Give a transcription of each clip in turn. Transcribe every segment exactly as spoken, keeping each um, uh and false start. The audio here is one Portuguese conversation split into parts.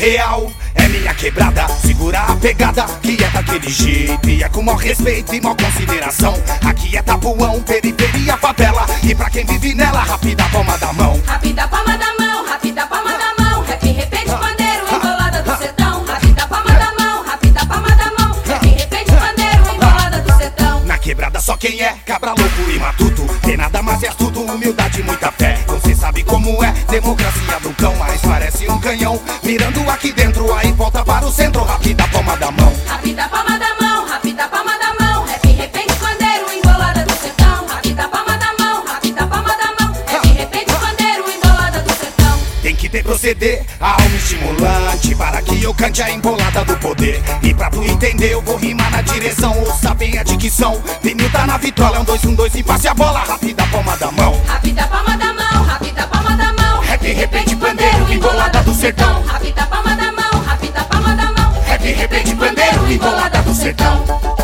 real, é minha quebrada. Segura a pegada, que é daquele jeito. E é com maior respeito e maior consideração. Aqui é Tapuão, periferia, favela. E pra quem vive nela, rápida palma da mão. Rápida palma da mão, rápida palma da mão. Rap, repente, pandeiro, embolada do sertão. Rápida palma da mão, rápida palma da mão. Rap, repente, pandeiro, embolada do sertão. Na quebrada só quem é cabra louco e matuto. Tem nada mais é tudo, humildade e muita fé. Você sabe como é, democracia do cão. Mas parece um canhão, mirando aqui dentro. Aí volta para o centro, rápida palma da mão. Rápida palma da mão, rápida palma da mão. Rap, repente, pandeiro, embolada do sertão. Rápida palma da mão, rápida palma da mão. Rap, repente, pandeiro, embolada do sertão. Tem que ter proceder, a alma estimulante, para que eu cante a embolada do poder. E pra tu entender eu vou rimar na direção. Ouça bem a dicção, vinil tá na vitrola. É um dois, um dois e passe a bola, rápida palma da mão. Rápida palma da mão, rápida palma da mão. Rap, repente, pandeiro, embolada do sertão. Rápida palma da mão, rápida palma da mão. Rap, repente, pandeiro, embolada do sertão.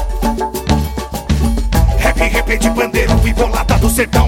Rap, repente, pandeiro, embolada do sertão.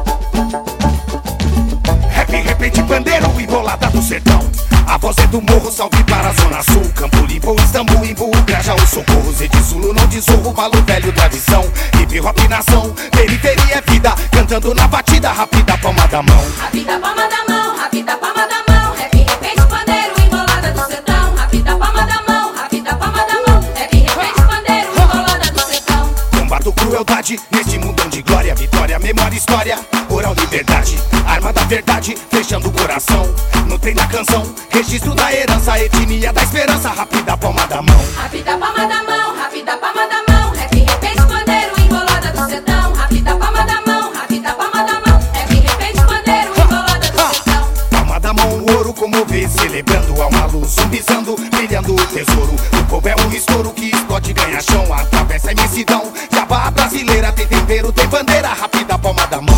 Rap, repente, pandeiro, embolada do sertão. A voz é do morro, salve para a zona sul. Campo Limpo, Istambul, Imbu, Grajaú, Socorro. Zé de Zulu, não desorro, valor velho, tradição. Hip hop nação, periferia é vida. Cantando na batida, rápida palma da mão. Rápida palma da mão, rápida palma da mão. Rap, repente, pandeiro, embolada do sertão. Rápida palma da mão, rápida palma da mão. Rap, repente, pandeiro, embolada do sertão. Combato crueldade, neste mundão de glória. Vitória, memória, história, oral, liberdade. Arma da verdade, fechando o coração. No trem da canção, registro da herança. Etnia da esperança, rápida palma da mão. Rápida palma da mão, rápida palma da mão. Rap, repente, pandeiro, embolada do sertão. Rápida palma da mão, rápida palma da mão. Rap, repente, pandeiro, embolada do sertão. Palma da mão, o ouro comover, celebrando a uma luz, zumbizando, brilhando o tesouro. O povo é um estouro que explode e ganha chão. Atravessa a imensidão, jabá brasileira. Tem tempero, tem bandeira, rápida palma da mão.